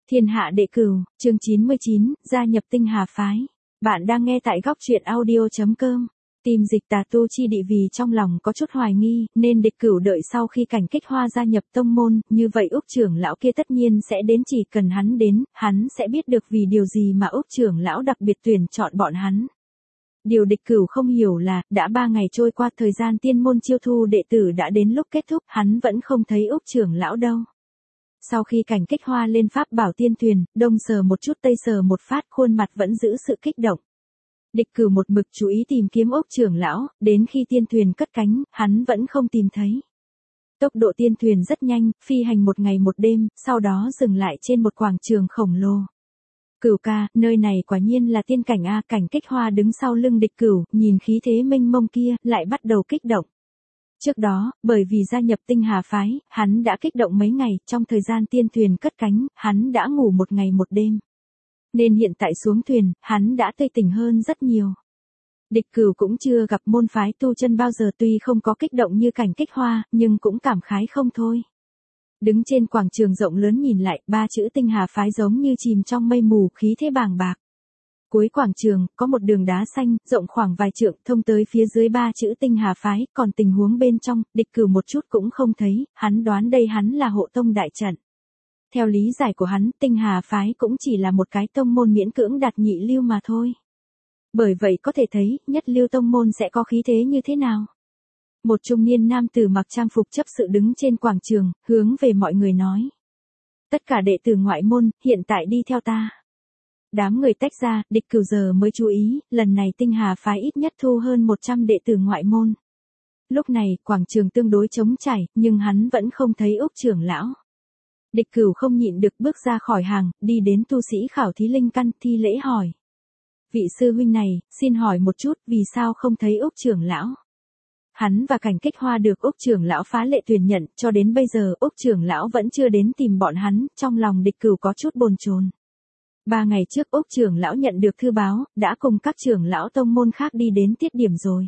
Thiên hạ đệ cửu, chương 99, gia nhập Tinh Hà phái. Bạn đang nghe tại góc truyện audio.com. Tìm Dịch Tà Tu Chi Địa vì trong lòng có chút hoài nghi, nên địch cửu đợi sau khi Cảnh Kích Hoa gia nhập tông môn, như vậy Úc trưởng lão kia tất nhiên sẽ đến, chỉ cần hắn đến, hắn sẽ biết được vì điều gì mà Úc trưởng lão đặc biệt tuyển chọn bọn hắn. Điều địch cửu không hiểu là, đã 3 ngày trôi qua, thời gian tiên môn chiêu thu đệ tử đã đến lúc kết thúc, hắn vẫn không thấy Úc trưởng lão đâu. Sau khi Cảnh Kích Hoa lên pháp bảo tiên thuyền, đông sờ một chút tây sờ một phát, khuôn mặt vẫn giữ sự kích động. Địch cửu một mực chú ý tìm kiếm Úc trưởng lão, đến khi tiên thuyền cất cánh, hắn vẫn không tìm thấy. Tốc độ tiên thuyền rất nhanh, phi hành một ngày một đêm, sau đó dừng lại trên một quảng trường khổng lồ. Cửu ca, nơi này quả nhiên là tiên cảnh a. Cảnh Kích Hoa đứng sau lưng địch cửu, nhìn khí thế mênh mông kia, lại bắt đầu kích động. Trước đó, bởi vì gia nhập Tinh Hà phái, hắn đã kích động mấy ngày, trong thời gian tiên thuyền cất cánh, hắn đã ngủ một ngày một đêm. Nên hiện tại xuống thuyền, hắn đã tươi tỉnh hơn rất nhiều. Địch cửu cũng chưa gặp môn phái tu chân bao giờ, tuy không có kích động như Cảnh Kích Hoa, nhưng cũng cảm khái không thôi. Đứng trên quảng trường rộng lớn nhìn lại, 3 chữ Tinh Hà phái giống như chìm trong mây mù, khí thế bàng bạc. Cuối quảng trường, có một đường đá xanh, rộng khoảng vài trượng, thông tới phía dưới 3 chữ Tinh Hà phái, còn tình huống bên trong, địch cửu một chút cũng không thấy, hắn đoán đây hắn là hộ tông đại trận. Theo lý giải của hắn, Tinh Hà phái cũng chỉ là một cái tông môn miễn cưỡng đạt nhị lưu mà thôi. Bởi vậy có thể thấy, nhất lưu tông môn sẽ có khí thế như thế nào. Một trung niên nam tử mặc trang phục chấp sự đứng trên quảng trường, hướng về mọi người nói. Tất cả đệ tử ngoại môn, hiện tại đi theo ta. Đám người tách ra, địch cửu giờ mới chú ý, lần này Tinh Hà phái ít nhất thu hơn 100 đệ tử ngoại môn. Lúc này, quảng trường tương đối trống trải, nhưng hắn vẫn không thấy Úc trưởng lão. Địch cửu không nhịn được bước ra khỏi hàng, đi đến tu sĩ khảo thí linh căn, thi lễ hỏi. Vị sư huynh này, xin hỏi một chút, vì sao không thấy Úc trưởng lão? Hắn và Cảnh Kích Hoa được Úc trưởng lão phá lệ tuyển nhận, cho đến bây giờ Úc trưởng lão vẫn chưa đến tìm bọn hắn, trong lòng địch cửu có chút bồn chồn. 3 ngày trước Úc trưởng lão nhận được thư báo, đã cùng các trưởng lão tông môn khác đi đến tiết điểm rồi.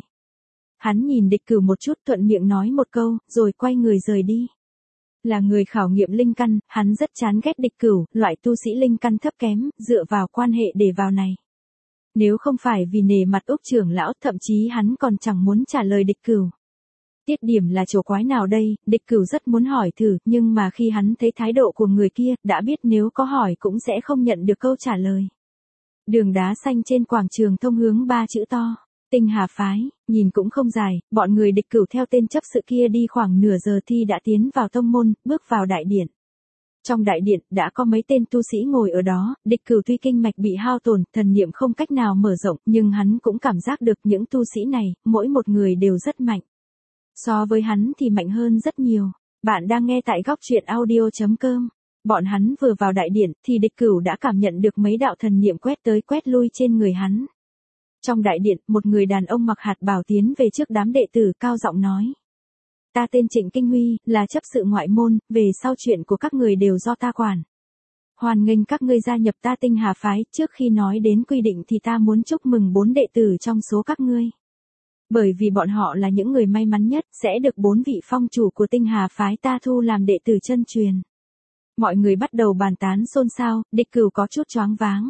Hắn nhìn địch cửu một chút, thuận miệng nói một câu, rồi quay người rời đi. Là người khảo nghiệm linh căn, hắn rất chán ghét địch cửu, loại tu sĩ linh căn thấp kém, dựa vào quan hệ để vào này. Nếu không phải vì nể mặt Úc trưởng lão, thậm chí hắn còn chẳng muốn trả lời địch cửu. Tiết điểm là chỗ quái nào đây, địch cửu rất muốn hỏi thử, nhưng mà khi hắn thấy thái độ của người kia, đã biết nếu có hỏi cũng sẽ không nhận được câu trả lời. Đường đá xanh trên quảng trường thông hướng 3 chữ to, Tinh Hà phái, nhìn cũng không dài, bọn người địch cửu theo tên chấp sự kia đi khoảng nửa giờ thì đã tiến vào tông môn, bước vào đại điện. Trong đại điện, đã có mấy tên tu sĩ ngồi ở đó, địch cửu tuy kinh mạch bị hao tổn, thần niệm không cách nào mở rộng, nhưng hắn cũng cảm giác được những tu sĩ này, mỗi một người đều rất mạnh. So với hắn thì mạnh hơn rất nhiều. Bạn đang nghe tại góc truyện audio.com. Bọn hắn vừa vào đại điện, thì địch cửu đã cảm nhận được mấy đạo thần niệm quét tới quét lui trên người hắn. Trong đại điện, một người đàn ông mặc hạt bào tiến về trước đám đệ tử, cao giọng nói. Ta tên Trịnh Kinh Huy, là chấp sự ngoại môn, về sau chuyện của các người đều do ta quản. Hoan nghênh các ngươi gia nhập ta Tinh Hà phái, trước khi nói đến quy định thì ta muốn chúc mừng 4 đệ tử trong số các ngươi. Bởi vì bọn họ là những người may mắn nhất, sẽ được 4 vị phong chủ của Tinh Hà phái ta thu làm đệ tử chân truyền. Mọi người bắt đầu bàn tán xôn xao, địch cửu có chút choáng váng.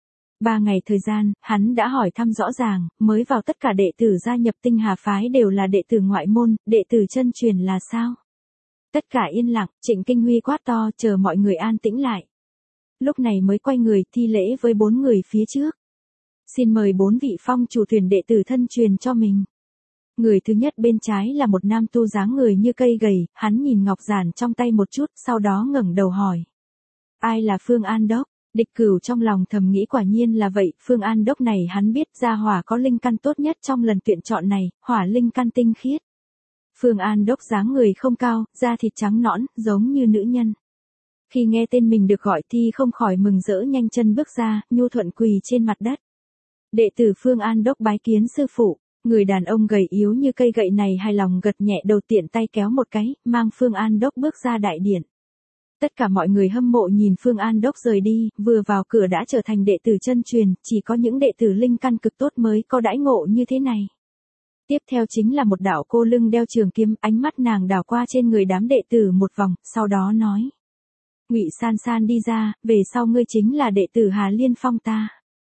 3 ngày thời gian, hắn đã hỏi thăm rõ ràng, mới vào tất cả đệ tử gia nhập Tinh Hà phái đều là đệ tử ngoại môn, đệ tử chân truyền là sao? Tất cả yên lặng, Trịnh Kinh Huy quát to, chờ mọi người an tĩnh lại. Lúc này mới quay người, thi lễ với 4 người phía trước. Xin mời 4 vị phong chủ tuyển đệ tử thân truyền cho mình. Người thứ nhất bên trái là một nam tu dáng người như cây gầy, hắn nhìn ngọc giản trong tay một chút, sau đó ngẩng đầu hỏi. Ai là Phương An Đốc? Địch cửu trong lòng thầm nghĩ quả nhiên là vậy, Phương An Đốc này hắn biết gia hỏa có linh căn tốt nhất trong lần tuyển chọn này, hỏa linh căn tinh khiết. Phương An Đốc dáng người không cao, da thịt trắng nõn, giống như nữ nhân. Khi nghe tên mình được gọi thì không khỏi mừng rỡ, nhanh chân bước ra, nhu thuận quỳ trên mặt đất. Đệ tử Phương An Đốc bái kiến sư phụ. Người đàn ông gầy yếu như cây gậy này hài lòng gật nhẹ đầu, tiện tay kéo một cái, mang Phương An Đốc bước ra đại điện. Tất cả mọi người hâm mộ nhìn Phương An Đốc rời đi, vừa vào cửa đã trở thành đệ tử chân truyền, chỉ có những đệ tử linh căn cực tốt mới có đãi ngộ như thế này. Tiếp theo chính là một đạo cô lưng đeo trường kiếm, ánh mắt nàng đảo qua trên người đám đệ tử một vòng, sau đó nói. Ngụy San San đi ra, về sau ngươi chính là đệ tử Hà Liên Phong ta.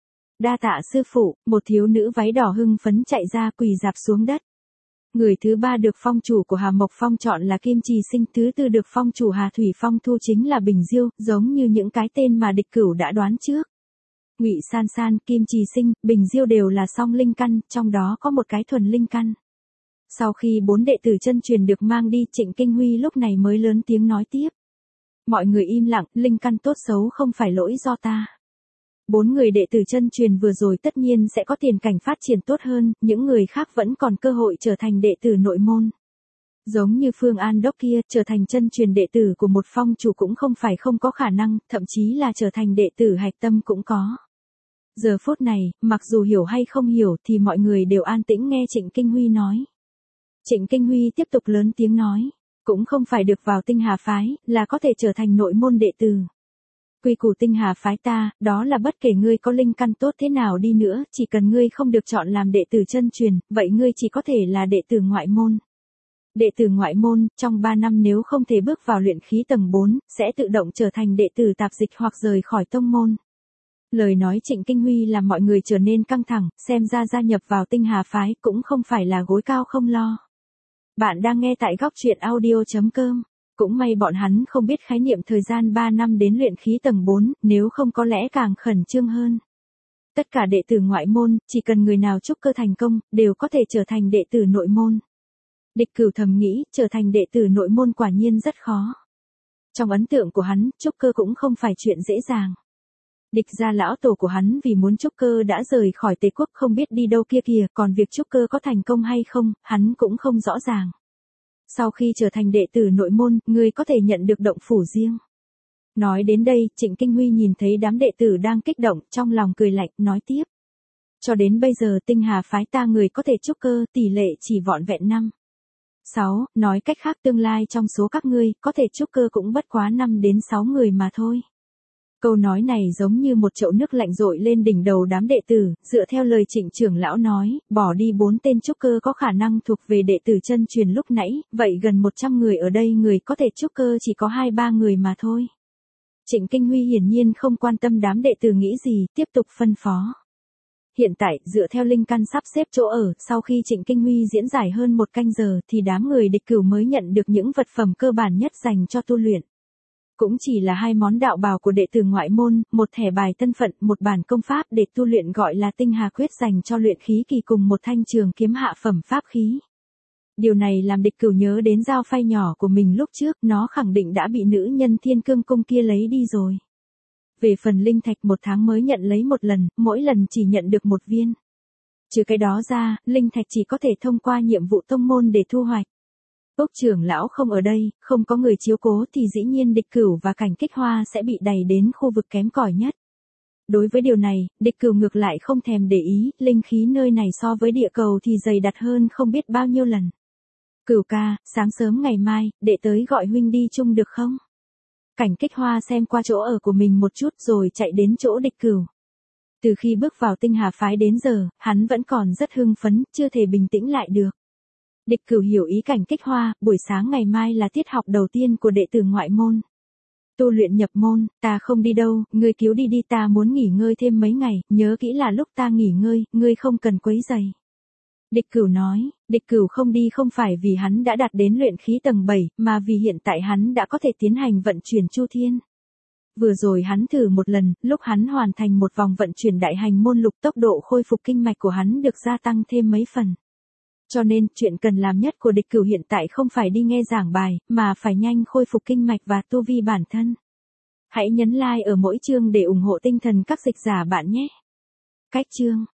Đa tạ sư phụ, một thiếu nữ váy đỏ hưng phấn chạy ra quỳ rạp xuống đất. Người thứ ba được phong chủ của Hà Mộc Phong chọn là Kim Trì Sinh, thứ tư được phong chủ Hà Thủy Phong thu chính là Bình Diêu, giống như những cái tên mà địch cửu đã đoán trước. Ngụy San San, Kim Trì Sinh, Bình Diêu đều là song linh căn, trong đó có một cái thuần linh căn. Sau khi 4 đệ tử chân truyền được mang đi, Trịnh Kinh Huy lúc này mới lớn tiếng nói tiếp. Mọi người im lặng, linh căn tốt xấu không phải lỗi do ta. 4 người đệ tử chân truyền vừa rồi tất nhiên sẽ có tiền cảnh phát triển tốt hơn, những người khác vẫn còn cơ hội trở thành đệ tử nội môn. Giống như Phương An Đốc kia, trở thành chân truyền đệ tử của một phong chủ cũng không phải không có khả năng, thậm chí là trở thành đệ tử hạch tâm cũng có. Giờ phút này, mặc dù hiểu hay không hiểu thì mọi người đều an tĩnh nghe Trịnh Kinh Huy nói. Trịnh Kinh Huy tiếp tục lớn tiếng nói, cũng không phải được vào Tinh Hà phái, là có thể trở thành nội môn đệ tử. Quy củ Tinh Hà phái ta, đó là bất kể ngươi có linh căn tốt thế nào đi nữa, chỉ cần ngươi không được chọn làm đệ tử chân truyền, vậy ngươi chỉ có thể là đệ tử ngoại môn. Đệ tử ngoại môn, trong 3 năm nếu không thể bước vào luyện khí tầng 4, sẽ tự động trở thành đệ tử tạp dịch hoặc rời khỏi tông môn. Lời nói Trịnh Kinh Huy làm mọi người trở nên căng thẳng, xem ra gia nhập vào Tinh Hà phái cũng không phải là gối cao không lo. Bạn đang nghe tại góc truyện audio.com. Cũng may bọn hắn không biết khái niệm thời gian 3 năm đến luyện khí tầng 4, nếu không có lẽ càng khẩn trương hơn. Tất cả đệ tử ngoại môn, chỉ cần người nào trúc cơ thành công, đều có thể trở thành đệ tử nội môn. Địch Cửu thầm nghĩ, trở thành đệ tử nội môn quả nhiên rất khó. Trong ấn tượng của hắn, trúc cơ cũng không phải chuyện dễ dàng. Địch gia lão tổ của hắn vì muốn trúc cơ đã rời khỏi Tề quốc không biết đi đâu kia kìa, còn việc trúc cơ có thành công hay không, hắn cũng không rõ ràng. Sau khi trở thành đệ tử nội môn, ngươi có thể nhận được động phủ riêng. Nói đến đây, Trịnh Kinh Huy nhìn thấy đám đệ tử đang kích động, trong lòng cười lạnh, nói tiếp. Cho đến bây giờ Tinh Hà phái ta người có thể trúc cơ, tỷ lệ chỉ vỏn vẹn 5. 6, nói cách khác tương lai trong số các ngươi, có thể trúc cơ cũng bất quá 5 đến 6 người mà thôi. Câu nói này giống như một chậu nước lạnh dội lên đỉnh đầu đám đệ tử, dựa theo lời Trịnh trưởng lão nói, bỏ đi 4 tên trúc cơ có khả năng thuộc về đệ tử chân truyền lúc nãy, vậy gần 100 người ở đây người có thể trúc cơ chỉ có 2-3 người mà thôi. Trịnh Kinh Huy hiển nhiên không quan tâm đám đệ tử nghĩ gì, tiếp tục phân phó. Hiện tại, dựa theo linh căn sắp xếp chỗ ở, sau khi Trịnh Kinh Huy diễn giải hơn 1 canh giờ thì đám người địch cửu mới nhận được những vật phẩm cơ bản nhất dành cho tu luyện. Cũng chỉ là 2 món đạo bào của đệ tử ngoại môn, một thẻ bài thân phận, một bản công pháp để tu luyện gọi là Tinh Hà Quyết dành cho luyện khí kỳ cùng một thanh trường kiếm hạ phẩm pháp khí. Điều này làm địch cửu nhớ đến dao phay nhỏ của mình lúc trước, nó khẳng định đã bị nữ nhân Thiên Cương Cung kia lấy đi rồi. Về phần linh thạch 1 tháng mới nhận lấy 1 lần, mỗi lần chỉ nhận được 1 viên. Trừ cái đó ra, linh thạch chỉ có thể thông qua nhiệm vụ tông môn để thu hoạch. Úc trưởng lão không ở đây, không có người chiếu cố thì dĩ nhiên địch cửu và cảnh kích hoa sẽ bị đẩy đến khu vực kém cỏi nhất. Đối với điều này, địch cửu ngược lại không thèm để ý, linh khí nơi này so với địa cầu thì dày đặc hơn không biết bao nhiêu lần. Cửu ca, sáng sớm ngày mai, đệ tới gọi huynh đi chung được không? Cảnh kích hoa xem qua chỗ ở của mình một chút rồi chạy đến chỗ địch cửu. Từ khi bước vào Tinh Hà phái đến giờ, hắn vẫn còn rất hưng phấn, chưa thể bình tĩnh lại được. Địch cửu hiểu ý cảnh kích hoa, buổi sáng ngày mai là tiết học đầu tiên của đệ tử ngoại môn. Tu luyện nhập môn, ta không đi đâu, ngươi cứu đi đi, ta muốn nghỉ ngơi thêm mấy ngày, nhớ kỹ là lúc ta nghỉ ngơi, ngươi không cần quấy rầy. Địch cửu nói, địch cửu không đi không phải vì hắn đã đạt đến luyện khí tầng 7, mà vì hiện tại hắn đã có thể tiến hành vận chuyển chu thiên. Vừa rồi hắn thử một lần, lúc hắn hoàn thành một vòng vận chuyển đại hành môn lục tốc độ khôi phục kinh mạch của hắn được gia tăng thêm mấy phần. Cho nên, chuyện cần làm nhất của địch cửu hiện tại không phải đi nghe giảng bài, mà phải nhanh khôi phục kinh mạch và tu vi bản thân. Hãy nhấn like ở mỗi chương để ủng hộ tinh thần các dịch giả bạn nhé. Cách chương